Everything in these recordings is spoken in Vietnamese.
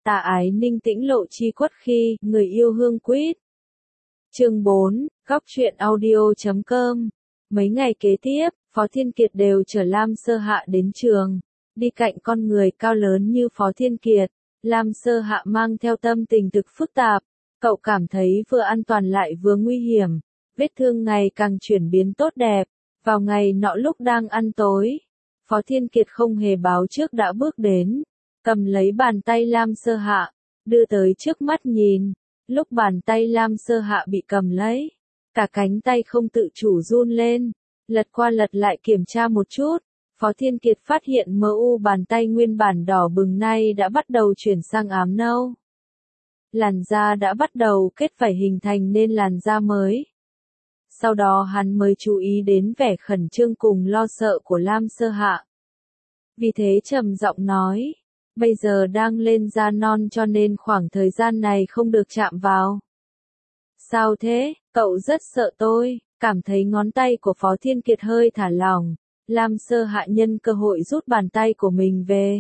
Tà ái ninh tĩnh lộ chi quất khi, người yêu hương quýt. Chương 4, góc truyện audio.com. Mấy ngày kế tiếp, Phó Thiên Kiệt đều chở Lam Sơ Hạ đến trường. Đi cạnh con người cao lớn như Phó Thiên Kiệt, Lam Sơ Hạ mang theo tâm tình thực phức tạp. Cậu cảm thấy vừa an toàn lại vừa nguy hiểm. Vết thương ngày càng chuyển biến tốt đẹp. Vào ngày nọ lúc đang ăn tối, Phó Thiên Kiệt không hề báo trước đã bước đến, cầm lấy bàn tay Lam Sơ Hạ, đưa tới trước mắt nhìn. Lúc bàn tay Lam Sơ Hạ bị cầm lấy, cả cánh tay không tự chủ run lên, lật qua lật lại kiểm tra một chút, Phó Thiên Kiệt phát hiện MU bàn tay nguyên bản đỏ bừng nay đã bắt đầu chuyển sang ám nâu. Làn da đã bắt đầu kết vảy hình thành nên làn da mới. Sau đó hắn mới chú ý đến vẻ khẩn trương cùng lo sợ của Lam Sơ Hạ. Vì thế trầm giọng nói, bây giờ đang lên da non cho nên khoảng thời gian này không được chạm vào. Sao thế, cậu rất sợ tôi, cảm thấy ngón tay của Phó Thiên Kiệt hơi thả lỏng, Lam Sơ Hạ nhân cơ hội rút bàn tay của mình về.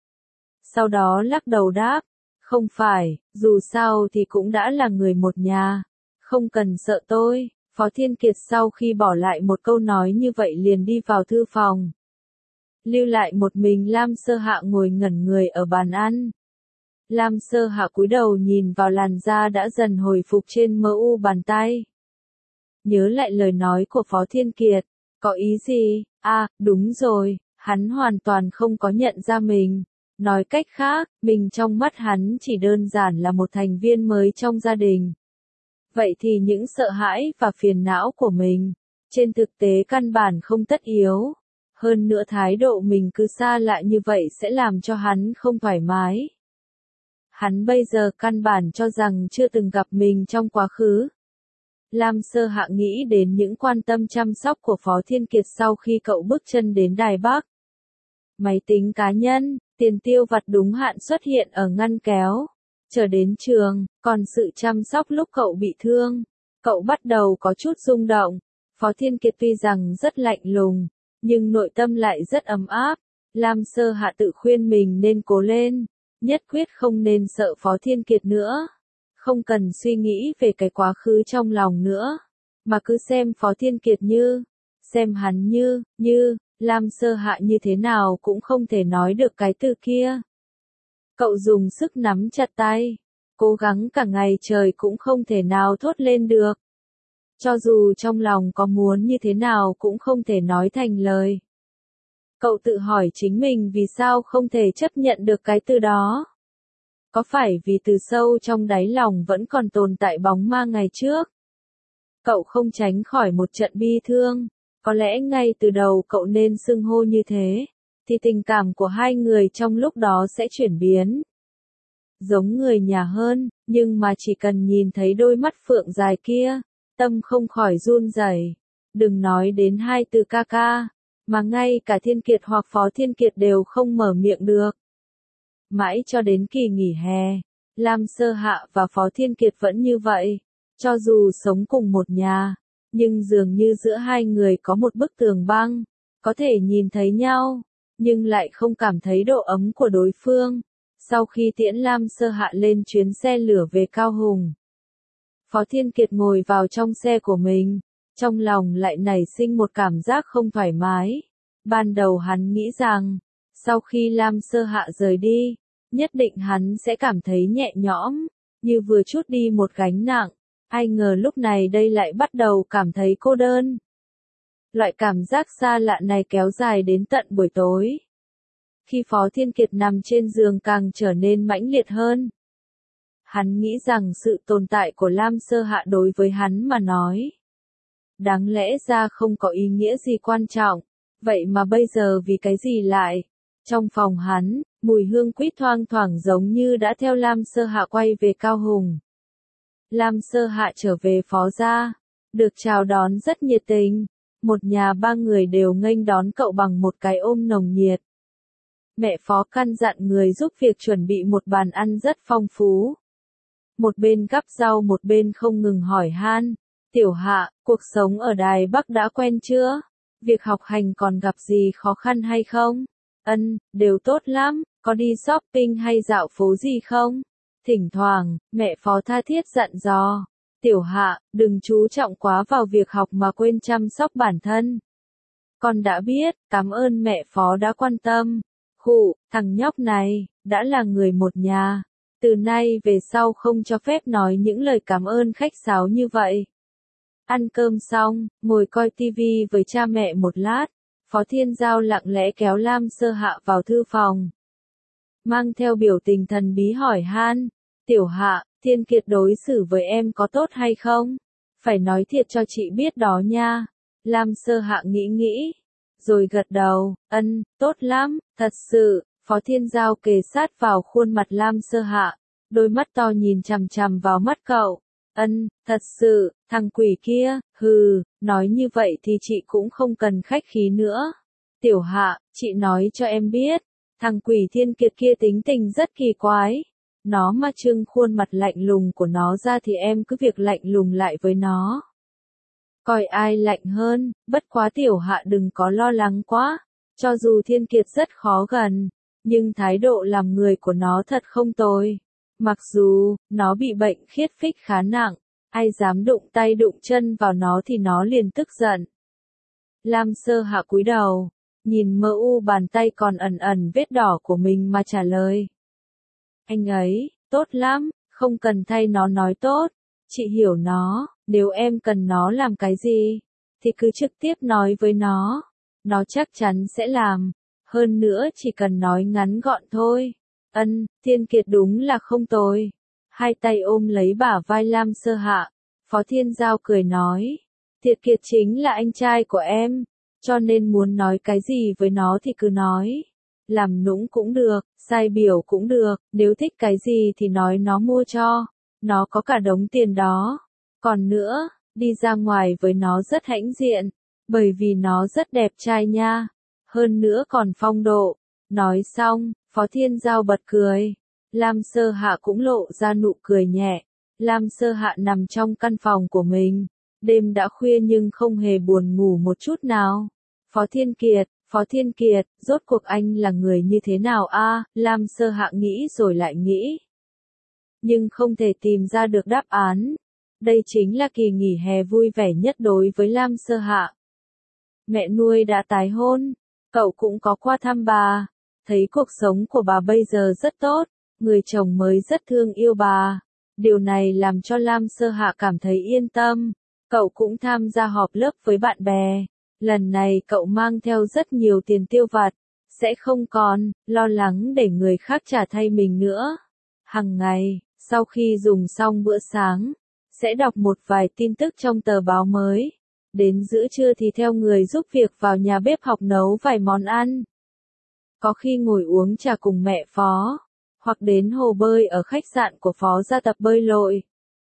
Sau đó lắc đầu đáp, không phải, dù sao thì cũng đã là người một nhà, không cần sợ tôi. Phó Thiên Kiệt sau khi bỏ lại một câu nói như vậy liền đi vào thư phòng. Lưu lại một mình Lam Sơ Hạ ngồi ngẩn người ở bàn ăn. Lam Sơ Hạ cúi đầu nhìn vào làn da đã dần hồi phục trên MU bàn tay. Nhớ lại lời nói của Phó Thiên Kiệt, có ý gì? À, đúng rồi, hắn hoàn toàn không có nhận ra mình. Nói cách khác, mình trong mắt hắn chỉ đơn giản là một thành viên mới trong gia đình. Vậy thì những sợ hãi và phiền não của mình, trên thực tế căn bản không tất yếu. Hơn nữa thái độ mình cứ xa lạ như vậy sẽ làm cho hắn không thoải mái. Hắn bây giờ căn bản cho rằng chưa từng gặp mình trong quá khứ. Lam Sơ Hạ nghĩ đến những quan tâm chăm sóc của Phó Thiên Kiệt sau khi cậu bước chân đến Đài Bắc. Máy tính cá nhân, tiền tiêu vặt đúng hạn xuất hiện ở ngăn kéo. Chờ đến trường, còn sự chăm sóc lúc cậu bị thương, cậu bắt đầu có chút rung động. Phó Thiên Kiệt tuy rằng rất lạnh lùng, nhưng nội tâm lại rất ấm áp. Lam Sơ Hạ tự khuyên mình nên cố lên, nhất quyết không nên sợ Phó Thiên Kiệt nữa. Không cần suy nghĩ về cái quá khứ trong lòng nữa, mà cứ xem Phó Thiên Kiệt xem hắn như, Lam Sơ Hạ như thế nào cũng không thể nói được cái từ kia. Cậu dùng sức nắm chặt tay, cố gắng cả ngày trời cũng không thể nào thốt lên được. Cho dù trong lòng có muốn như thế nào cũng không thể nói thành lời. Cậu tự hỏi chính mình vì sao không thể chấp nhận được cái từ đó. Có phải vì từ sâu trong đáy lòng vẫn còn tồn tại bóng ma ngày trước? Cậu không tránh khỏi một trận bi thương, có lẽ ngay từ đầu cậu nên xưng hô như thế, thì tình cảm của hai người trong lúc đó sẽ chuyển biến. Giống người nhà hơn, nhưng mà chỉ cần nhìn thấy đôi mắt phượng dài kia, tâm không khỏi run rẩy. Đừng nói đến hai từ ca ca, mà ngay cả Thiên Kiệt hoặc Phó Thiên Kiệt đều không mở miệng được. Mãi cho đến kỳ nghỉ hè, Lam Sơ Hạ và Phó Thiên Kiệt vẫn như vậy. Cho dù sống cùng một nhà, nhưng dường như giữa hai người có một bức tường băng, có thể nhìn thấy nhau, nhưng lại không cảm thấy độ ấm của đối phương. Sau khi tiễn Lam Sơ Hạ lên chuyến xe lửa về Cao Hùng, Phó Thiên Kiệt ngồi vào trong xe của mình, trong lòng lại nảy sinh một cảm giác không thoải mái. Ban đầu hắn nghĩ rằng, sau khi Lam Sơ Hạ rời đi, nhất định hắn sẽ cảm thấy nhẹ nhõm, như vừa trút đi một gánh nặng. Ai ngờ lúc này đây lại bắt đầu cảm thấy cô đơn. Loại cảm giác xa lạ này kéo dài đến tận buổi tối. Khi Phó Thiên Kiệt nằm trên giường càng trở nên mãnh liệt hơn. Hắn nghĩ rằng sự tồn tại của Lam Sơ Hạ đối với hắn mà nói, đáng lẽ ra không có ý nghĩa gì quan trọng, vậy mà bây giờ vì cái gì lại? Trong phòng hắn, mùi hương quýt thoang thoảng giống như đã theo Lam Sơ Hạ quay về Cao Hùng. Lam Sơ Hạ trở về Phó gia, được chào đón rất nhiệt tình, một nhà ba người đều nghênh đón cậu bằng một cái ôm nồng nhiệt. Mẹ Phó căn dặn người giúp việc chuẩn bị một bàn ăn rất phong phú. Một bên gắp rau một bên không ngừng hỏi han, Tiểu Hạ, cuộc sống ở Đài Bắc đã quen chưa? Việc học hành còn gặp gì khó khăn hay không? Đều tốt lắm, có đi shopping hay dạo phố gì không? Thỉnh thoảng, mẹ Phó tha thiết dặn dò. Tiểu Hạ, đừng chú trọng quá vào việc học mà quên chăm sóc bản thân. Con đã biết, cảm ơn mẹ Phó đã quan tâm. Khụ, thằng nhóc này, đã là người một nhà. Từ nay về sau không cho phép nói những lời cảm ơn khách sáo như vậy. Ăn cơm xong, ngồi coi tivi với cha mẹ một lát, Phó Thiên Giao lặng lẽ kéo Lam Sơ Hạ vào thư phòng. Mang theo biểu tình thần bí hỏi han, Tiểu Hạ, Thiên Kiệt đối xử với em có tốt hay không? Phải nói thiệt cho chị biết đó nha. Lam Sơ Hạ nghĩ, rồi gật đầu, tốt lắm, thật sự. Phó Thiên Giao kề sát vào khuôn mặt Lam Sơ Hạ, đôi mắt to nhìn chằm chằm vào mắt cậu. Thật sự, thằng quỷ kia, nói như vậy thì chị cũng không cần khách khí nữa. Tiểu Hạ, chị nói cho em biết, thằng quỷ Thiên Kiệt kia tính tình rất kỳ quái. Nó mà trưng khuôn mặt lạnh lùng của nó ra thì em cứ việc lạnh lùng lại với nó. Coi ai lạnh hơn, bất quá Tiểu Hạ đừng có lo lắng quá. Cho dù Thiên Kiệt rất khó gần, nhưng thái độ làm người của nó thật không tồi. Mặc dù, nó bị bệnh khiết phích khá nặng, ai dám đụng tay đụng chân vào nó thì nó liền tức giận. Lam Sơ Hạ cúi đầu, nhìn mờ u bàn tay còn ẩn ẩn vết đỏ của mình mà trả lời. Anh ấy, tốt lắm, không cần thay nó nói tốt, chị hiểu nó, nếu em cần nó làm cái gì, thì cứ trực tiếp nói với nó chắc chắn sẽ làm, hơn nữa chỉ cần nói ngắn gọn thôi. Thiên Kiệt đúng là không tồi. Hai tay ôm lấy bả vai Lam Sơ Hạ, Phó Thiên Giao cười nói, Thiên Kiệt chính là anh trai của em, cho nên muốn nói cái gì với nó thì cứ nói. Làm nũng cũng được, sai biểu cũng được, nếu thích cái gì thì nói nó mua cho, nó có cả đống tiền đó. Còn nữa, đi ra ngoài với nó rất hãnh diện, bởi vì nó rất đẹp trai nha, hơn nữa còn phong độ. Nói xong, Phó Thiên Giao bật cười, Lam Sơ Hạ cũng lộ ra nụ cười nhẹ. Lam Sơ Hạ nằm trong căn phòng của mình, đêm đã khuya nhưng không hề buồn ngủ một chút nào. Phó Thiên Kiệt, rốt cuộc anh là người như thế nào a? Lam Sơ Hạ nghĩ rồi lại nghĩ, nhưng không thể tìm ra được đáp án. Đây chính là kỳ nghỉ hè vui vẻ nhất đối với Lam Sơ Hạ. Mẹ nuôi đã tái hôn, cậu cũng có qua thăm bà, thấy cuộc sống của bà bây giờ rất tốt, người chồng mới rất thương yêu bà. Điều này làm cho Lam Sơ Hạ cảm thấy yên tâm. Cậu cũng tham gia họp lớp với bạn bè. Lần này cậu mang theo rất nhiều tiền tiêu vặt, sẽ không còn lo lắng để người khác trả thay mình nữa. Hằng ngày, sau khi dùng xong bữa sáng, sẽ đọc một vài tin tức trong tờ báo mới. Đến giữa trưa thì theo người giúp việc vào nhà bếp học nấu vài món ăn. Có khi ngồi uống trà cùng mẹ Phó, hoặc đến hồ bơi ở khách sạn của Phó ra tập bơi lội.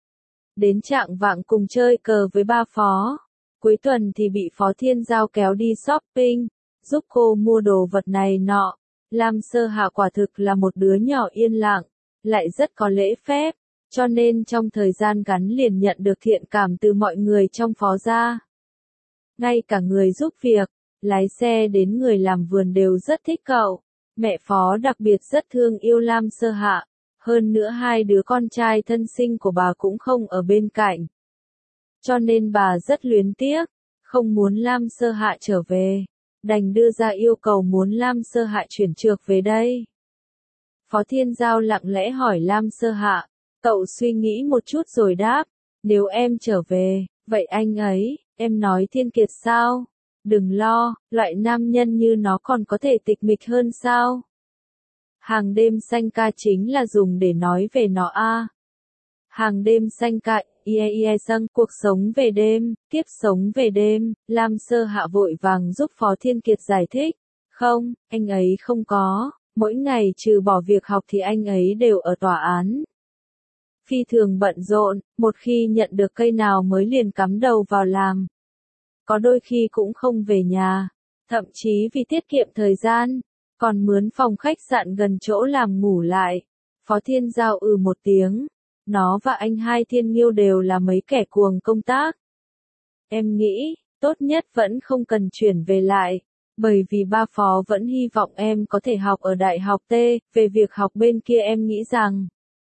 Đến chạng vạng cùng chơi cờ với ba Phó. Cuối tuần thì bị Phó Thiên Giao kéo đi shopping, giúp cô mua đồ vật này nọ. Lam Sơ Hạ quả thực là một đứa nhỏ yên lặng, lại rất có lễ phép, cho nên trong thời gian ngắn liền nhận được thiện cảm từ mọi người trong Phó gia. Ngay cả người giúp việc, lái xe đến người làm vườn đều rất thích cậu. Mẹ Phó đặc biệt rất thương yêu Lam Sơ Hạ, hơn nữa hai đứa con trai thân sinh của bà cũng không ở bên cạnh. Cho nên bà rất luyến tiếc, không muốn Lam Sơ Hạ trở về, đành đưa ra yêu cầu muốn Lam Sơ Hạ chuyển trược về đây. Phó Thiên Giao lặng lẽ hỏi Lam Sơ Hạ, cậu suy nghĩ một chút rồi đáp, nếu em trở về, vậy anh ấy, em nói Thiên Kiệt sao? Đừng lo, loại nam nhân như nó còn có thể tịch mịch hơn sao? Hàng đêm xanh ca chính là dùng để nói về nó a. Hàng đêm xanh ca, sang cuộc sống về đêm, kiếp sống về đêm. Lam Sơ Hạ vội vàng giúp Phó Thiên Kiệt giải thích. Không, anh ấy không có, mỗi ngày trừ bỏ việc học thì anh ấy đều ở tòa án. Phi thường bận rộn, một khi nhận được cây nào mới liền cắm đầu vào làm. Có đôi khi cũng không về nhà, thậm chí vì tiết kiệm thời gian, còn mướn phòng khách sạn gần chỗ làm ngủ lại. Phó Thiên Giao một tiếng, nó và anh hai Thiên Nghiêu đều là mấy kẻ cuồng công tác. Em nghĩ, tốt nhất vẫn không cần chuyển về lại, Bởi vì ba Phó vẫn hy vọng em có thể học ở đại học T, về việc học bên kia em nghĩ rằng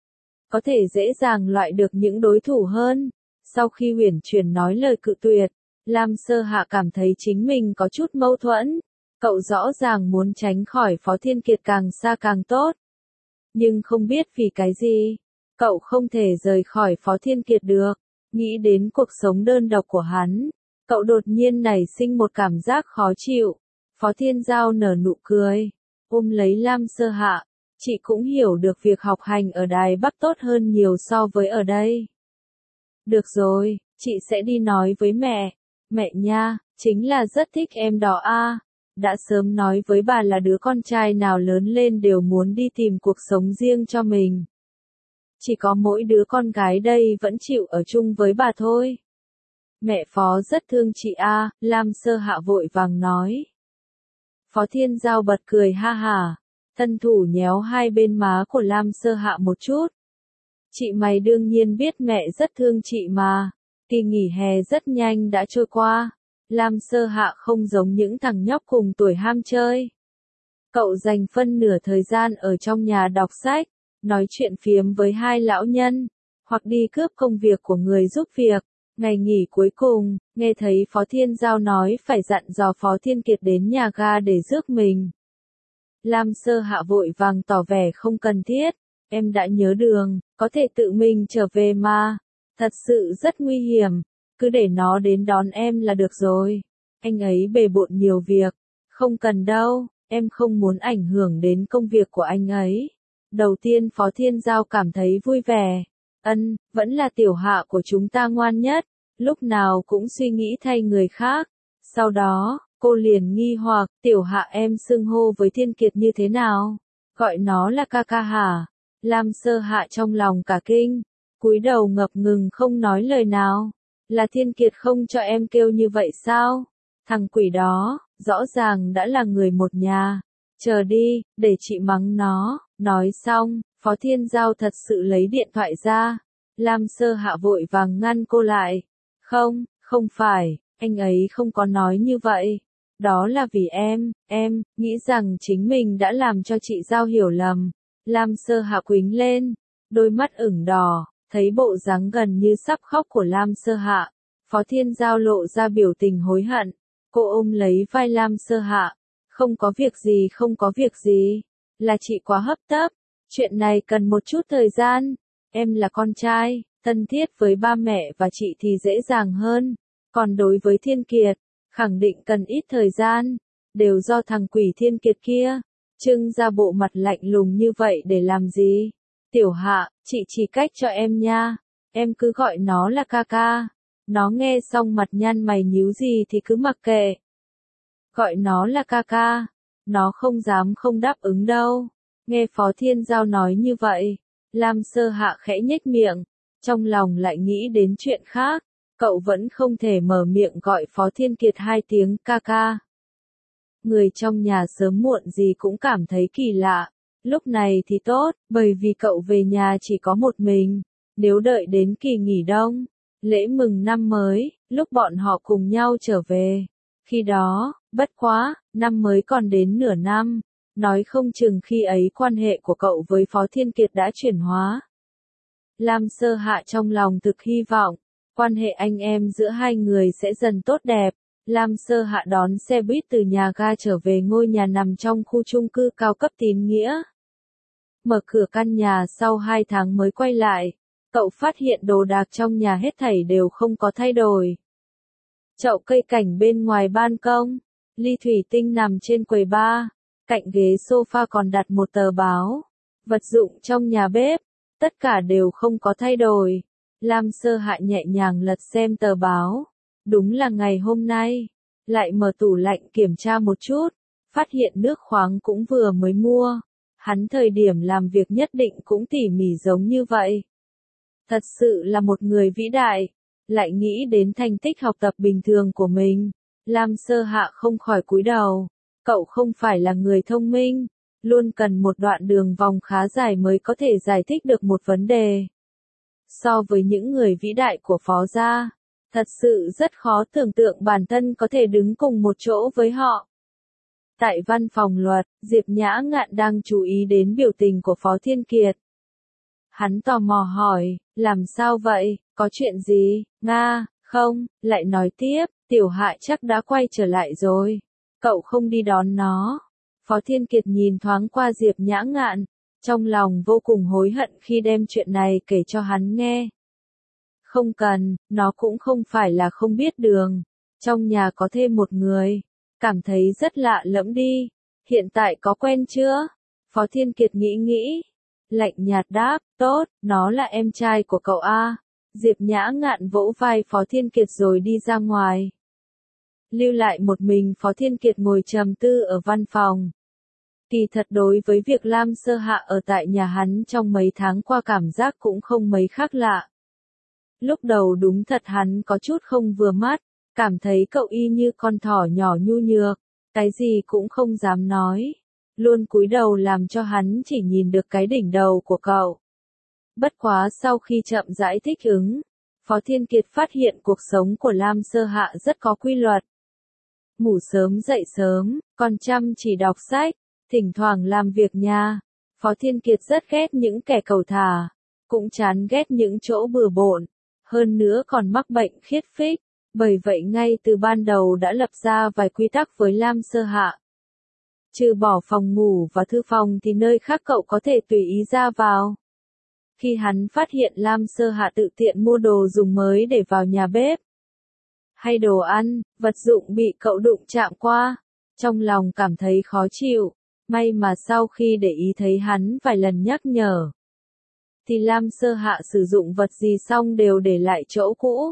có thể dễ dàng loại được những đối thủ hơn. Sau khi Uyển Chuyển nói lời cự tuyệt, Lam Sơ Hạ cảm thấy chính mình có chút mâu thuẫn. Cậu rõ ràng muốn tránh khỏi Phó Thiên Kiệt càng xa càng tốt. Nhưng không biết vì cái gì, cậu không thể rời khỏi Phó Thiên Kiệt được. Nghĩ đến cuộc sống đơn độc của hắn, cậu đột nhiên nảy sinh một cảm giác khó chịu. Phó Thiên Giao nở nụ cười, ôm lấy Lam Sơ Hạ. Chị cũng hiểu được việc học hành ở Đài Bắc tốt hơn nhiều so với ở đây. Được rồi, chị sẽ đi nói với mẹ. Mẹ nha, chính là rất thích em đó a. Đã sớm nói với bà là đứa con trai nào lớn lên đều muốn đi tìm cuộc sống riêng cho mình. Chỉ có mỗi đứa con gái đây vẫn chịu ở chung với bà thôi. Mẹ Phó rất thương chị a, Lam Sơ Hạ vội vàng nói. Phó Thiên Giao bật cười ha hả, thân thủ nhéo hai bên má của Lam Sơ Hạ một chút. Chị mày đương nhiên biết mẹ rất thương chị mà. Kỳ nghỉ hè rất nhanh đã trôi qua. Lam Sơ Hạ không giống những thằng nhóc cùng tuổi ham chơi. Cậu dành phân nửa thời gian ở trong nhà đọc sách, nói chuyện phiếm với hai lão nhân, hoặc đi cướp công việc của người giúp việc. Ngày nghỉ cuối cùng, nghe thấy Phó Thiên Giao nói phải dặn dò Phó Thiên Kiệt đến nhà ga để rước mình. Lam Sơ Hạ vội vàng tỏ vẻ không cần thiết, em đã nhớ đường, có thể tự mình trở về mà. Thật sự rất nguy hiểm, cứ để nó đến đón em là được rồi. Anh ấy bề bộn nhiều việc, không cần đâu, em không muốn ảnh hưởng đến công việc của anh ấy. Đầu tiên Phó Thiên Giao cảm thấy vui vẻ. Vẫn là Tiểu Hạ của chúng ta ngoan nhất, lúc nào cũng suy nghĩ thay người khác. Sau đó, cô liền nghi hoặc, Tiểu Hạ em xưng hô với Thiên Kiệt như thế nào? Gọi nó là ca ca hả? Lam Sơ Hạ trong lòng cả kinh, cúi đầu ngập ngừng không nói lời nào. Là Thiên Kiệt không cho em kêu như vậy sao? Thằng quỷ đó, rõ ràng đã là người một nhà. Chờ đi, để chị mắng nó. Nói xong, Phó Thiên Giao thật sự lấy điện thoại ra. Lam Sơ Hạ vội vàng ngăn cô lại. Không phải, anh ấy không có nói như vậy. Đó là vì em, nghĩ rằng chính mình đã làm cho chị Giao hiểu lầm. Lam Sơ Hạ quính lên, đôi mắt ửng đỏ, thấy bộ dáng gần như sắp khóc của Lam Sơ Hạ. Phó Thiên Giao lộ ra biểu tình hối hận. Cô ôm lấy vai Lam Sơ Hạ. Không có việc gì. Là chị quá hấp tấp. Chuyện này cần một chút thời gian. Em là con trai, thân thiết với ba mẹ và chị thì dễ dàng hơn. Còn đối với Thiên Kiệt, khẳng định cần ít thời gian. Đều do thằng quỷ Thiên Kiệt kia. Trưng ra bộ mặt lạnh lùng như vậy để làm gì? Tiểu Hạ, chị chỉ cách cho em nha. Em cứ gọi nó là ca ca. Nó nghe xong mặt nhăn mày nhíu gì thì cứ mặc kệ. Gọi nó là ca ca. Nó không dám không đáp ứng đâu. Nghe Phó Thiên Giao nói như vậy, Lam Sơ Hạ khẽ nhếch miệng, trong lòng lại nghĩ đến chuyện khác. Cậu vẫn không thể mở miệng gọi Phó Thiên Kiệt hai tiếng ca ca. Người trong nhà sớm muộn gì cũng cảm thấy kỳ lạ. Lúc này thì tốt, bởi vì cậu về nhà chỉ có một mình. Nếu đợi đến kỳ nghỉ đông, lễ mừng năm mới, lúc bọn họ cùng nhau trở về. Khi đó, bất quá, năm mới còn đến nửa năm. Nói không chừng khi ấy quan hệ của cậu với Phó Thiên Kiệt đã chuyển hóa. Lam Sơ Hạ trong lòng thực hy vọng, quan hệ anh em giữa hai người sẽ dần tốt đẹp. Lam Sơ Hạ đón xe buýt từ nhà ga trở về ngôi nhà nằm trong khu chung cư cao cấp Tín Nghĩa. Mở cửa căn nhà sau 2 tháng mới quay lại, cậu phát hiện đồ đạc trong nhà hết thảy đều không có thay đổi. Chậu cây cảnh bên ngoài ban công, ly thủy tinh nằm trên quầy bar, cạnh ghế sofa còn đặt một tờ báo. Vật dụng trong nhà bếp, tất cả đều không có thay đổi. Lam Sơ Hạ nhẹ nhàng lật xem tờ báo. Đúng là ngày hôm nay. Lại mở tủ lạnh kiểm tra một chút, phát hiện nước khoáng cũng vừa mới mua. Hắn thời điểm làm việc nhất định cũng tỉ mỉ giống như vậy. Thật sự là một người vĩ đại. Lại nghĩ đến thành tích học tập bình thường của mình, Lam Sơ Hạ không khỏi cúi đầu. Cậu không phải là người thông minh, luôn cần một đoạn đường vòng khá dài mới có thể giải thích được một vấn đề. So với những người vĩ đại của Phó gia, thật sự rất khó tưởng tượng bản thân có thể đứng cùng một chỗ với họ. Tại văn phòng luật, Diệp Nhã Ngạn đang chú ý đến biểu tình của Phó Thiên Kiệt. Hắn tò mò hỏi, làm sao vậy, có chuyện gì, Nga, không, lại nói tiếp, Tiểu Hạ chắc đã quay trở lại rồi. Cậu không đi đón nó. Phó Thiên Kiệt nhìn thoáng qua Diệp Nhã Ngạn, trong lòng vô cùng hối hận khi đem chuyện này kể cho hắn nghe. Không cần, nó cũng không phải là không biết đường. Trong nhà có thêm một người. Cảm thấy rất lạ lẫm đi. Hiện tại có quen chưa? Phó Thiên Kiệt nghĩ nghĩ. Lạnh nhạt đáp, tốt, nó là em trai của cậu A. Diệp Nhã Ngạn vỗ vai Phó Thiên Kiệt rồi đi ra ngoài. Lưu lại một mình Phó Thiên Kiệt ngồi trầm tư ở văn phòng. Kỳ thật đối với việc Lam Sơ Hạ ở tại nhà hắn trong mấy tháng qua cảm giác cũng không mấy khác lạ. Lúc đầu đúng thật hắn có chút không vừa mắt, cảm thấy cậu y như con thỏ nhỏ nhu nhược, cái gì cũng không dám nói. Luôn cúi đầu làm cho hắn chỉ nhìn được cái đỉnh đầu của cậu. Bất quá sau khi chậm rãi thích ứng, Phó Thiên Kiệt phát hiện cuộc sống của Lam Sơ Hạ rất có quy luật. Ngủ sớm dậy sớm, còn chăm chỉ đọc sách, thỉnh thoảng làm việc nhà. Phó Thiên Kiệt rất ghét những kẻ cầu thả, cũng chán ghét những chỗ bừa bộn, hơn nữa còn mắc bệnh khiết phích, bởi vậy ngay từ ban đầu đã lập ra vài quy tắc với Lam Sơ Hạ. Trừ bỏ phòng ngủ và thư phòng thì nơi khác cậu có thể tùy ý ra vào. Khi hắn phát hiện Lam Sơ Hạ tự tiện mua đồ dùng mới để vào nhà bếp, hay đồ ăn, vật dụng bị cậu đụng chạm qua, trong lòng cảm thấy khó chịu. May mà sau khi để ý thấy hắn vài lần nhắc nhở, thì Lam Sơ Hạ sử dụng vật gì xong đều để lại chỗ cũ.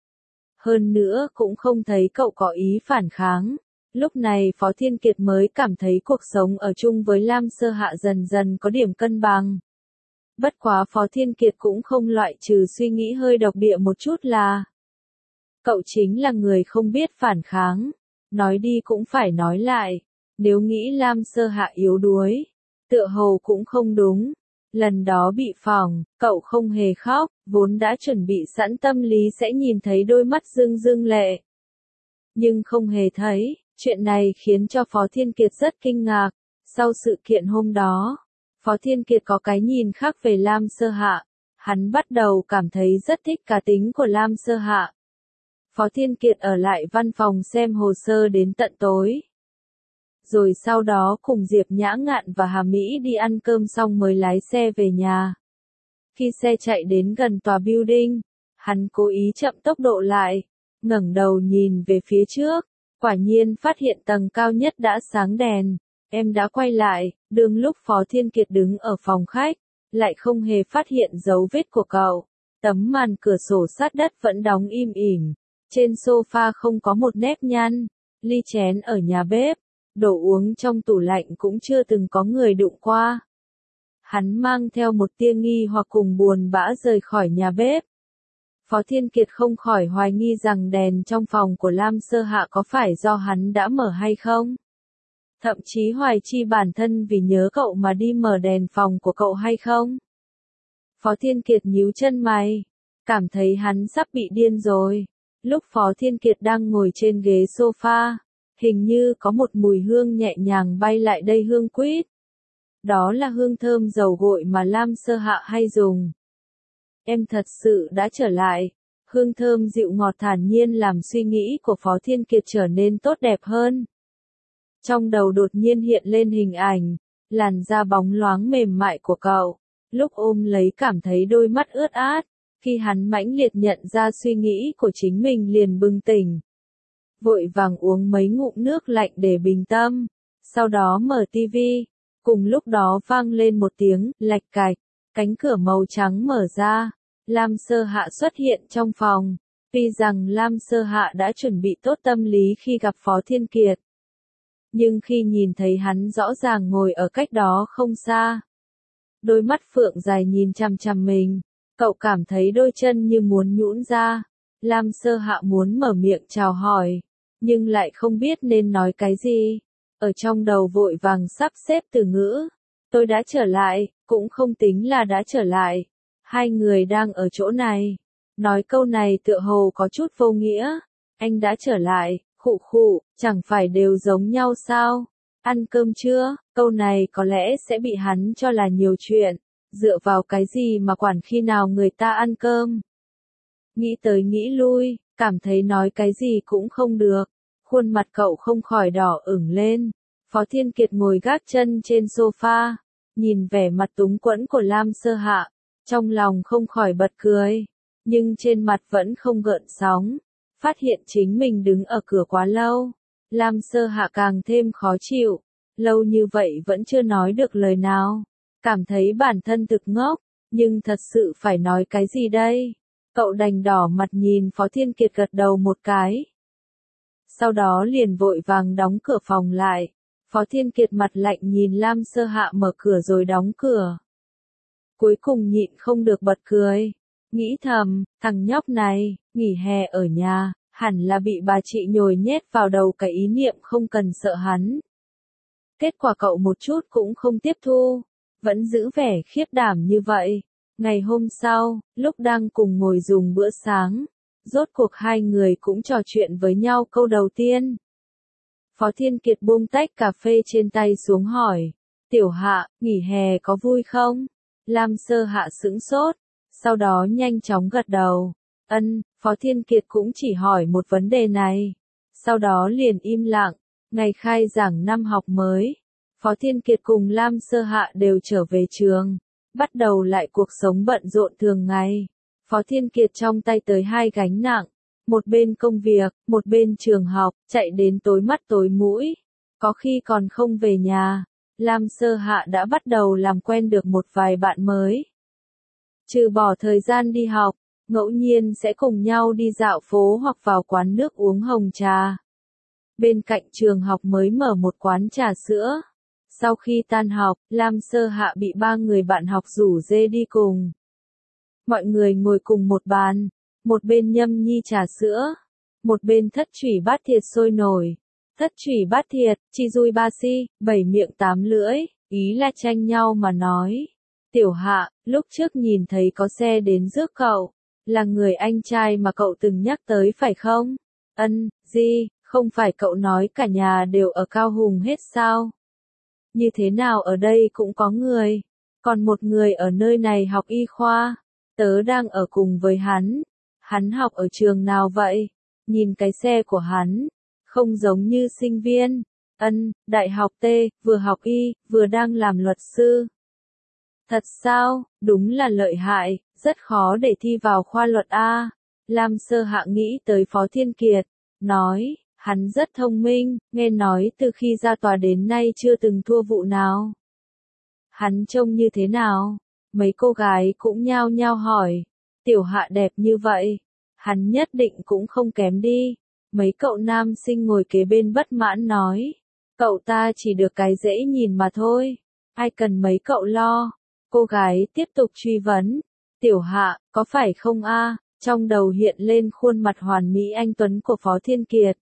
Hơn nữa cũng không thấy cậu có ý phản kháng. Lúc này Phó Thiên Kiệt mới cảm thấy cuộc sống ở chung với Lam Sơ Hạ dần dần có điểm cân bằng. Bất quá Phó Thiên Kiệt cũng không loại trừ suy nghĩ hơi độc địa một chút là cậu chính là người không biết phản kháng. Nói đi cũng phải nói lại. Nếu nghĩ Lam Sơ Hạ yếu đuối, tựa hồ cũng không đúng. Lần đó bị phỏng, cậu không hề khóc, vốn đã chuẩn bị sẵn tâm lý sẽ nhìn thấy đôi mắt rưng rưng lệ. Nhưng không hề thấy, chuyện này khiến cho Phó Thiên Kiệt rất kinh ngạc. Sau sự kiện hôm đó, Phó Thiên Kiệt có cái nhìn khác về Lam Sơ Hạ. Hắn bắt đầu cảm thấy rất thích cá tính của Lam Sơ Hạ. Phó Thiên Kiệt ở lại văn phòng xem hồ sơ đến tận tối. Rồi sau đó cùng Diệp Nhã Ngạn và Hà Mỹ đi ăn cơm xong mới lái xe về nhà. Khi xe chạy đến gần tòa building, hắn cố ý chậm tốc độ lại, ngẩng đầu nhìn về phía trước, quả nhiên phát hiện tầng cao nhất đã sáng đèn. Em đã quay lại, đương lúc Phó Thiên Kiệt đứng ở phòng khách, lại không hề phát hiện dấu vết của cậu. Tấm màn cửa sổ sát đất vẫn đóng im ỉm, trên sofa không có một nếp nhăn, ly chén ở nhà bếp. Đồ uống trong tủ lạnh cũng chưa từng có người đụng qua. Hắn mang theo một tia nghi hoặc cùng buồn bã rời khỏi nhà bếp. Phó Thiên Kiệt không khỏi hoài nghi rằng đèn trong phòng của Lam Sơ Hạ có phải do hắn đã mở hay không. Thậm chí hoài chi bản thân vì nhớ cậu mà đi mở đèn phòng của cậu hay không. Phó Thiên Kiệt nhíu chân mày, cảm thấy hắn sắp bị điên rồi. Lúc Phó Thiên Kiệt đang ngồi trên ghế sofa, hình như có một mùi hương nhẹ nhàng bay lại đây, hương quýt. Đó là hương thơm dầu gội mà Lam Sơ Hạ hay dùng. Em thật sự đã trở lại. Hương thơm dịu ngọt thản nhiên làm suy nghĩ của Phó Thiên Kiệt trở nên tốt đẹp hơn. Trong đầu đột nhiên hiện lên hình ảnh, làn da bóng loáng mềm mại của cậu. Lúc ôm lấy cảm thấy đôi mắt ướt át. Khi hắn mãnh liệt nhận ra suy nghĩ của chính mình liền bừng tỉnh. Vội vàng uống mấy ngụm nước lạnh để bình tâm, sau đó mở tivi. Cùng lúc đó vang lên một tiếng lạch cạch, cánh cửa màu trắng mở ra, Lam Sơ Hạ xuất hiện trong phòng. Tuy rằng Lam Sơ Hạ đã chuẩn bị tốt tâm lý khi gặp Phó Thiên Kiệt, nhưng khi nhìn thấy hắn rõ ràng ngồi ở cách đó không xa, đôi mắt phượng dài nhìn chằm chằm mình, cậu cảm thấy đôi chân như muốn nhũn ra. Lam Sơ Hạ muốn mở miệng chào hỏi, nhưng lại không biết nên nói cái gì. Ở trong đầu vội vàng sắp xếp từ ngữ. Tôi đã trở lại, cũng không tính là đã trở lại. Hai người đang ở chỗ này. Nói câu này tựa hồ có chút vô nghĩa. Anh đã trở lại, khụ khụ, chẳng phải đều giống nhau sao? Ăn cơm chưa? Câu này có lẽ sẽ bị hắn cho là nhiều chuyện. Dựa vào cái gì mà quản khi nào người ta ăn cơm? Nghĩ tới nghĩ lui, cảm thấy nói cái gì cũng không được. Khuôn mặt cậu không khỏi đỏ ửng lên. Phó Thiên Kiệt ngồi gác chân trên sofa, nhìn vẻ mặt túng quẫn của Lam Sơ Hạ, trong lòng không khỏi bật cười, nhưng trên mặt vẫn không gợn sóng. Phát hiện chính mình đứng ở cửa quá lâu, Lam Sơ Hạ càng thêm khó chịu, lâu như vậy vẫn chưa nói được lời nào, cảm thấy bản thân thực ngốc, nhưng thật sự phải nói cái gì đây? Cậu đành đỏ mặt nhìn Phó Thiên Kiệt gật đầu một cái. Sau đó liền vội vàng đóng cửa phòng lại. Phó Thiên Kiệt mặt lạnh nhìn Lam Sơ Hạ mở cửa rồi đóng cửa. Cuối cùng nhịn không được bật cười. Nghĩ thầm, thằng nhóc này, nghỉ hè ở nhà, hẳn là bị bà chị nhồi nhét vào đầu cái ý niệm không cần sợ hắn. Kết quả cậu một chút cũng không tiếp thu, vẫn giữ vẻ khiếp đảm như vậy. Ngày hôm sau, lúc đang cùng ngồi dùng bữa sáng, rốt cuộc hai người cũng trò chuyện với nhau câu đầu tiên. Phó Thiên Kiệt buông tách cà phê trên tay xuống hỏi, Tiểu Hạ, nghỉ hè có vui không? Lam Sơ Hạ sững sốt, sau đó nhanh chóng gật đầu. Phó Thiên Kiệt cũng chỉ hỏi một vấn đề này. Sau đó liền im lặng, ngày khai giảng năm học mới. Phó Thiên Kiệt cùng Lam Sơ Hạ đều trở về trường, bắt đầu lại cuộc sống bận rộn thường ngày. Phó Thiên Kiệt trong tay tới hai gánh nặng. Một bên công việc, một bên trường học, chạy đến tối mắt tối mũi. Có khi còn không về nhà, Lam Sơ Hạ đã bắt đầu làm quen được một vài bạn mới. Trừ bỏ thời gian đi học, ngẫu nhiên sẽ cùng nhau đi dạo phố hoặc vào quán nước uống hồng trà. Bên cạnh trường học mới mở một quán trà sữa. Sau khi tan học, Lam Sơ Hạ bị ba người bạn học rủ dê đi cùng. Mọi người ngồi cùng một bàn. Một bên nhâm nhi trà sữa, một bên thất thủy bát thiệt sôi nổi. Thất thủy bát thiệt, chi dui ba si, bảy miệng tám lưỡi, ý là tranh nhau mà nói. Tiểu Hạ, lúc trước nhìn thấy có xe đến rước cậu, là người anh trai mà cậu từng nhắc tới phải không? Gì, không phải cậu nói cả nhà đều ở Cao Hùng hết sao? Như thế nào ở đây cũng có người, còn một người ở nơi này học y khoa, tớ đang ở cùng với hắn. Hắn học ở trường nào vậy? Nhìn cái xe của hắn, không giống như sinh viên. Đại học T, vừa học y, vừa đang làm luật sư. Thật sao? Đúng là lợi hại, rất khó để thi vào khoa luật A. Lam Sơ Hạ nghĩ tới Phó Thiên Kiệt, nói, hắn rất thông minh, nghe nói từ khi ra tòa đến nay chưa từng thua vụ nào. Hắn trông như thế nào? Mấy cô gái cũng nhao nhao hỏi. Tiểu Hạ đẹp như vậy, hắn nhất định cũng không kém đi. Mấy cậu nam sinh ngồi kế bên bất mãn nói, cậu ta chỉ được cái dễ nhìn mà thôi, ai cần mấy cậu lo. Cô gái tiếp tục truy vấn, Tiểu Hạ, có phải không a? Trong đầu hiện lên khuôn mặt hoàn mỹ anh tuấn của Phó Thiên Kiệt.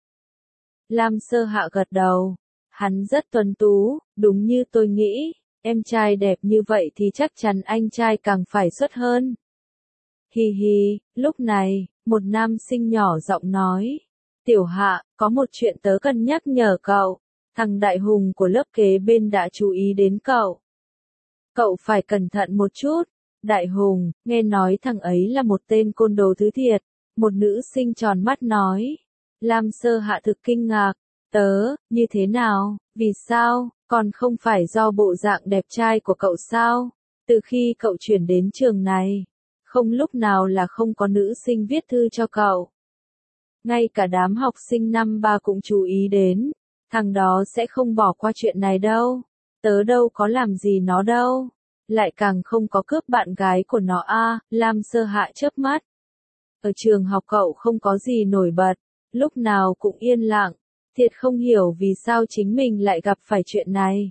Lam Sơ Hạ gật đầu, hắn rất tuấn tú, đúng như tôi nghĩ, em trai đẹp như vậy thì chắc chắn anh trai càng phải xuất hơn. Hi hi, lúc này, một nam sinh nhỏ giọng nói, Tiểu Hạ, có một chuyện tớ cần nhắc nhở cậu, thằng Đại Hùng của lớp kế bên đã chú ý đến cậu. Cậu phải cẩn thận một chút. Đại Hùng, nghe nói thằng ấy là một tên côn đồ thứ thiệt, một nữ sinh tròn mắt nói. Lam Sơ Hạ thực kinh ngạc, như thế nào, vì sao, còn không phải do bộ dạng đẹp trai của cậu sao, từ khi cậu chuyển đến trường này. Không lúc nào là không có nữ sinh viết thư cho cậu. Ngay cả đám học sinh năm ba cũng chú ý đến, thằng đó sẽ không bỏ qua chuyện này đâu. Tớ đâu có làm gì nó đâu, lại càng không có cướp bạn gái của nó a. Lam Sơ Hạ chớp mắt. Ở trường học cậu không có gì nổi bật, lúc nào cũng yên lặng, thiệt không hiểu vì sao chính mình lại gặp phải chuyện này.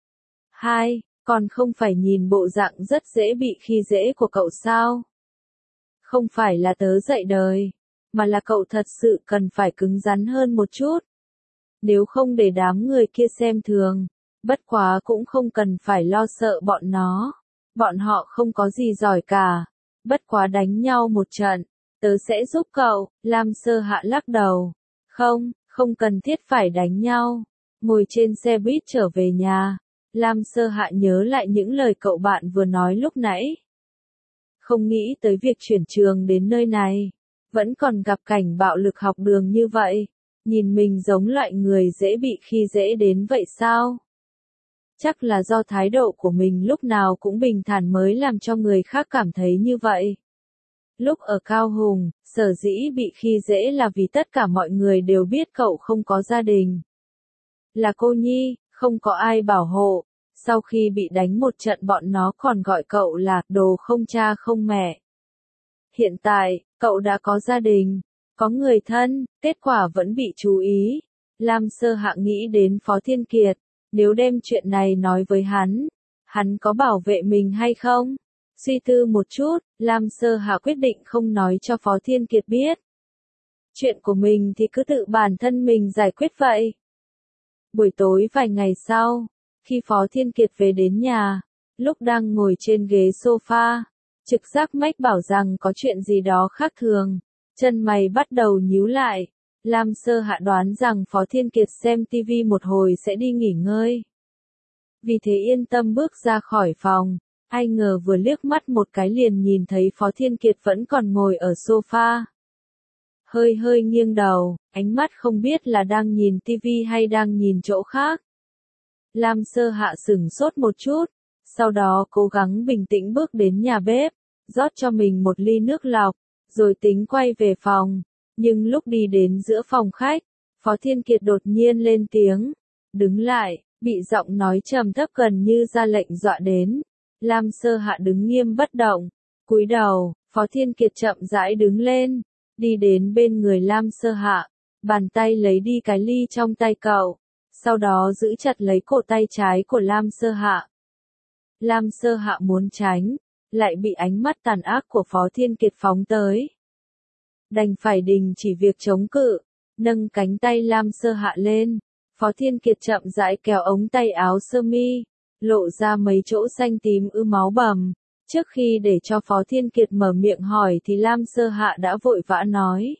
Còn không phải nhìn bộ dạng rất dễ bị khi dễ của cậu sao? Không phải là tớ dạy đời, mà là cậu thật sự cần phải cứng rắn hơn một chút. Nếu không để đám người kia xem thường, bất quá cũng không cần phải lo sợ bọn nó. Bọn họ không có gì giỏi cả, bất quá đánh nhau một trận, tớ sẽ giúp cậu. Lam Sơ Hạ lắc đầu. Không cần thiết phải đánh nhau. Ngồi trên xe buýt trở về nhà, Lam Sơ Hạ nhớ lại những lời cậu bạn vừa nói lúc nãy. Không nghĩ tới việc chuyển trường đến nơi này, vẫn còn gặp cảnh bạo lực học đường như vậy. Nhìn mình giống loại người dễ bị khi dễ đến vậy sao? Chắc là do thái độ của mình lúc nào cũng bình thản mới làm cho người khác cảm thấy như vậy. Lúc ở Cao Hùng, sở dĩ bị khi dễ là vì tất cả mọi người đều biết cậu không có gia đình. Là cô nhi, không có ai bảo hộ. Sau khi bị đánh một trận bọn nó còn gọi cậu là đồ không cha không mẹ. Hiện tại, cậu đã có gia đình, có người thân, kết quả vẫn bị chú ý. Lam Sơ Hạ nghĩ đến Phó Thiên Kiệt, nếu đem chuyện này nói với hắn có bảo vệ mình hay không? Suy tư một chút, Lam Sơ Hạ quyết định không nói cho Phó Thiên Kiệt biết. Chuyện của mình thì cứ tự bản thân mình giải quyết vậy. Buổi tối vài ngày sau, khi Phó Thiên Kiệt về đến nhà, lúc đang ngồi trên ghế sofa, trực giác mách bảo rằng có chuyện gì đó khác thường, chân mày bắt đầu nhíu lại. Lam Sơ Hạ đoán rằng Phó Thiên Kiệt xem TV một hồi sẽ đi nghỉ ngơi. Vì thế yên tâm bước ra khỏi phòng, ai ngờ vừa liếc mắt một cái liền nhìn thấy Phó Thiên Kiệt vẫn còn ngồi ở sofa. Hơi hơi nghiêng đầu, ánh mắt không biết là đang nhìn TV hay đang nhìn chỗ khác. Lam Sơ Hạ sửng sốt một chút, sau đó cố gắng bình tĩnh bước đến nhà bếp, rót cho mình một ly nước lọc, rồi tính quay về phòng. Nhưng lúc đi đến giữa phòng khách, Phó Thiên Kiệt đột nhiên lên tiếng, đứng lại, bị giọng nói trầm thấp gần như ra lệnh dọa đến. Lam Sơ Hạ đứng nghiêm bất động, cúi đầu, Phó Thiên Kiệt chậm rãi đứng lên, đi đến bên người Lam Sơ Hạ, bàn tay lấy đi cái ly trong tay cậu, sau đó giữ chặt lấy cổ tay trái của Lam Sơ Hạ. Lam Sơ Hạ muốn tránh, lại bị ánh mắt tàn ác của Phó Thiên Kiệt phóng tới. Đành phải đình chỉ việc chống cự, nâng cánh tay Lam Sơ Hạ lên. Phó Thiên Kiệt chậm rãi kéo ống tay áo sơ mi, lộ ra mấy chỗ xanh tím máu bầm. Trước khi để cho Phó Thiên Kiệt mở miệng hỏi thì Lam Sơ Hạ đã vội vã nói.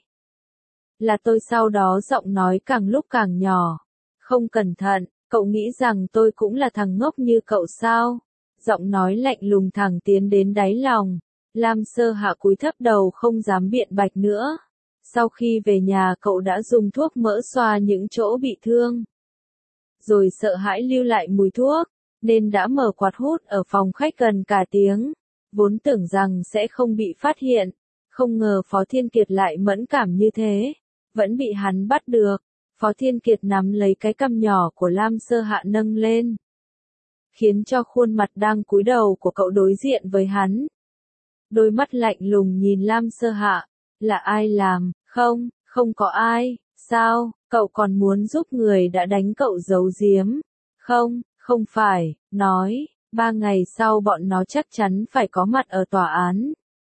Là tôi. Sau đó giọng nói càng lúc càng nhỏ. Không cẩn thận, cậu nghĩ rằng tôi cũng là thằng ngốc như cậu sao? Giọng nói lạnh lùng thẳng tiến đến đáy lòng. Lam Sơ Hạ cúi thấp đầu không dám biện bạch nữa. Sau khi về nhà cậu đã dùng thuốc mỡ xoa những chỗ bị thương. Rồi sợ hãi lưu lại mùi thuốc, nên đã mở quạt hút ở phòng khách gần cả tiếng. Vốn tưởng rằng sẽ không bị phát hiện, không ngờ Phó Thiên Kiệt lại mẫn cảm như thế. Vẫn bị hắn bắt được. Phó Thiên Kiệt nắm lấy cái cằm nhỏ của Lam Sơ Hạ nâng lên, khiến cho khuôn mặt đang cúi đầu của cậu đối diện với hắn. Đôi mắt lạnh lùng nhìn Lam Sơ Hạ, là ai làm? Không, không có ai. Sao, cậu còn muốn giúp người đã đánh cậu giấu giếm? Không, không phải, nói, 3 ngày sau bọn nó chắc chắn phải có mặt ở tòa án.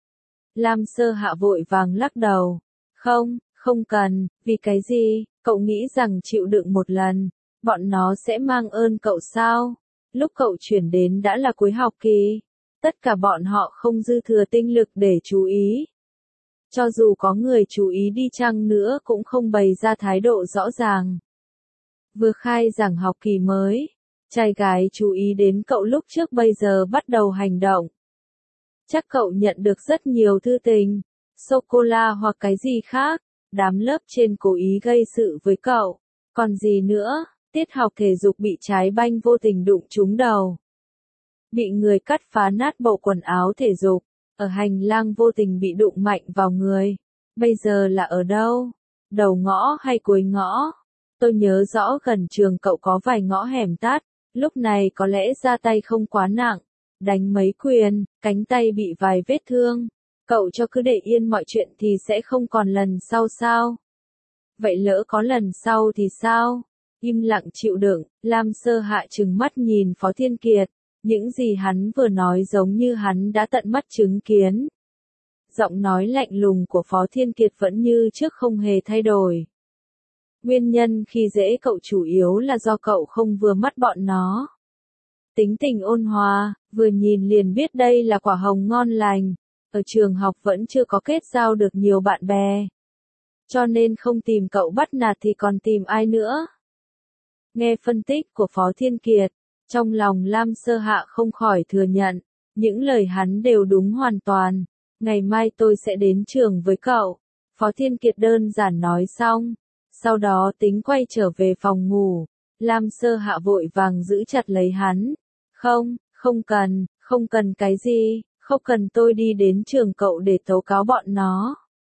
Lam Sơ Hạ vội vàng lắc đầu. Không, không cần, vì cái gì, cậu nghĩ rằng chịu đựng một lần, bọn nó sẽ mang ơn cậu sao? Lúc cậu chuyển đến đã là cuối học kỳ, tất cả bọn họ không dư thừa tinh lực để chú ý. Cho dù có người chú ý đi chăng nữa cũng không bày ra thái độ rõ ràng. Vừa khai giảng học kỳ mới, trai gái chú ý đến cậu lúc trước bây giờ bắt đầu hành động. Chắc cậu nhận được rất nhiều thư tình, sô-cô-la hoặc cái gì khác, đám lớp trên cố ý gây sự với cậu. Còn gì nữa, tiết học thể dục bị trái banh vô tình đụng trúng đầu. Bị người cắt phá nát bộ quần áo thể dục, ở hành lang vô tình bị đụng mạnh vào người. Bây giờ là ở đâu? Đầu ngõ hay cuối ngõ? Tôi nhớ rõ gần trường cậu có vài ngõ hẻm tát, lúc này có lẽ ra tay không quá nặng, đánh mấy quyền, cánh tay bị vài vết thương. Cậu cho cứ để yên mọi chuyện thì sẽ không còn lần sau sao? Vậy lỡ có lần sau thì sao? Im lặng chịu đựng, Lam Sơ Hạ trừng mắt nhìn Phó Thiên Kiệt. Những gì hắn vừa nói giống như hắn đã tận mắt chứng kiến. Giọng nói lạnh lùng của Phó Thiên Kiệt vẫn như trước không hề thay đổi. Nguyên nhân khi dễ cậu chủ yếu là do cậu không vừa mắt bọn nó. Tính tình ôn hòa, vừa nhìn liền biết đây là quả hồng ngon lành. Ở trường học vẫn chưa có kết giao được nhiều bạn bè. Cho nên không tìm cậu bắt nạt thì còn tìm ai nữa. Nghe phân tích của Phó Thiên Kiệt, trong lòng Lam Sơ Hạ không khỏi thừa nhận, những lời hắn đều đúng hoàn toàn. Ngày mai tôi sẽ đến trường với cậu. Phó Thiên Kiệt đơn giản nói xong, sau đó tính quay trở về phòng ngủ. Lam Sơ Hạ vội vàng giữ chặt lấy hắn. Không cần cái gì, không cần tôi đi đến trường cậu để tố cáo bọn nó.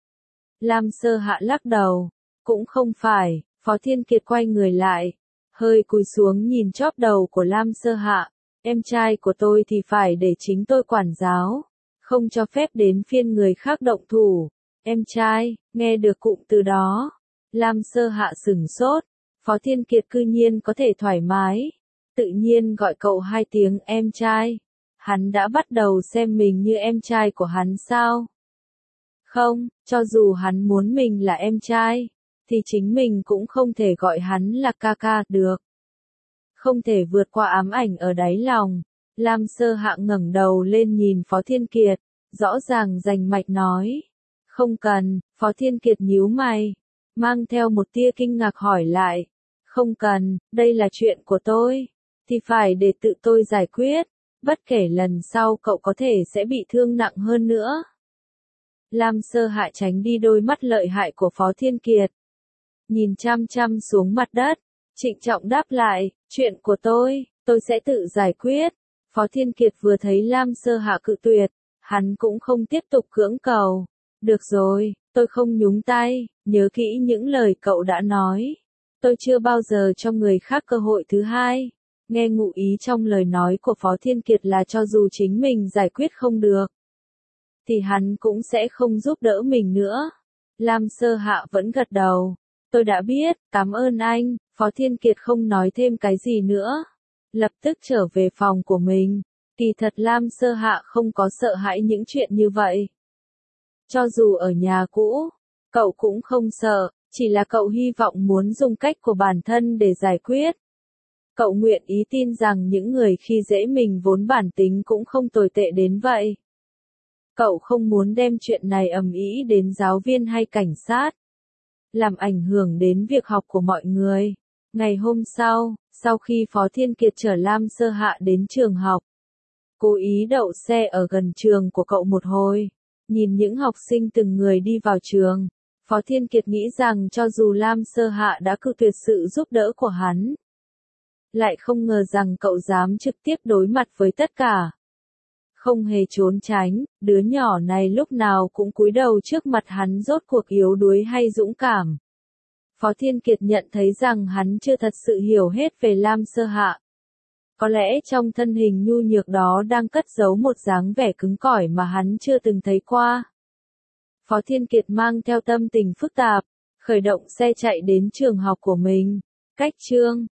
Lam Sơ Hạ lắc đầu, cũng không phải. Phó Thiên Kiệt quay người lại, hơi cúi xuống nhìn chóp đầu của Lam Sơ Hạ. Em trai của tôi thì phải để chính tôi quản giáo, không cho phép đến phiên người khác động thủ. Em trai, nghe được cụm từ đó, Lam Sơ Hạ sửng sốt. Phó Thiên Kiệt cư nhiên có thể thoải mái, tự nhiên gọi cậu 2 tiếng em trai. Hắn đã bắt đầu xem mình như em trai của hắn sao? Không, cho dù hắn muốn mình là em trai, thì chính mình cũng không thể gọi hắn là ca ca được. Không thể vượt qua ám ảnh ở đáy lòng. Lam Sơ Hạ ngẩng đầu lên nhìn Phó Thiên Kiệt, rõ ràng rành mạch nói. Không cần. Phó Thiên Kiệt nhíu mày, mang theo một tia kinh ngạc hỏi lại. Không cần, đây là chuyện của tôi, thì phải để tự tôi giải quyết, bất kể lần sau cậu có thể sẽ bị thương nặng hơn nữa. Lam Sơ Hạ tránh đi đôi mắt lợi hại của Phó Thiên Kiệt, nhìn chăm chăm xuống mặt đất, trịnh trọng đáp lại, chuyện của tôi sẽ tự giải quyết. Phó Thiên Kiệt vừa thấy Lam Sơ Hạ cự tuyệt, hắn cũng không tiếp tục cưỡng cầu. Được rồi, tôi không nhúng tay, nhớ kỹ những lời cậu đã nói. Tôi chưa bao giờ cho người khác cơ hội thứ hai. Nghe ngụ ý trong lời nói của Phó Thiên Kiệt là cho dù chính mình giải quyết không được, thì hắn cũng sẽ không giúp đỡ mình nữa. Lam Sơ Hạ vẫn gật đầu. Tôi đã biết, cảm ơn anh. Phó Thiên Kiệt không nói thêm cái gì nữa, lập tức trở về phòng của mình. Kỳ thật Lam Sơ Hạ không có sợ hãi những chuyện như vậy. Cho dù ở nhà cũ, cậu cũng không sợ, chỉ là cậu hy vọng muốn dùng cách của bản thân để giải quyết. Cậu nguyện ý tin rằng những người khi dễ mình vốn bản tính cũng không tồi tệ đến vậy. Cậu không muốn đem chuyện này ầm ĩ đến giáo viên hay cảnh sát, làm ảnh hưởng đến việc học của mọi người. Ngày hôm sau khi Phó Thiên Kiệt chở Lam Sơ Hạ đến trường học, cố ý đậu xe ở gần trường của cậu một hồi, nhìn những học sinh từng người đi vào trường, Phó Thiên Kiệt nghĩ rằng cho dù Lam Sơ Hạ đã cự tuyệt sự giúp đỡ của hắn, lại không ngờ rằng cậu dám trực tiếp đối mặt với tất cả. Không hề trốn tránh, đứa nhỏ này lúc nào cũng cúi đầu trước mặt hắn, rốt cuộc yếu đuối hay dũng cảm. Phó Thiên Kiệt nhận thấy rằng hắn chưa thật sự hiểu hết về Lam Sơ Hạ. Có lẽ trong thân hình nhu nhược đó đang cất giấu một dáng vẻ cứng cỏi mà hắn chưa từng thấy qua. Phó Thiên Kiệt mang theo tâm tình phức tạp, khởi động xe chạy đến trường học của mình. Cách chương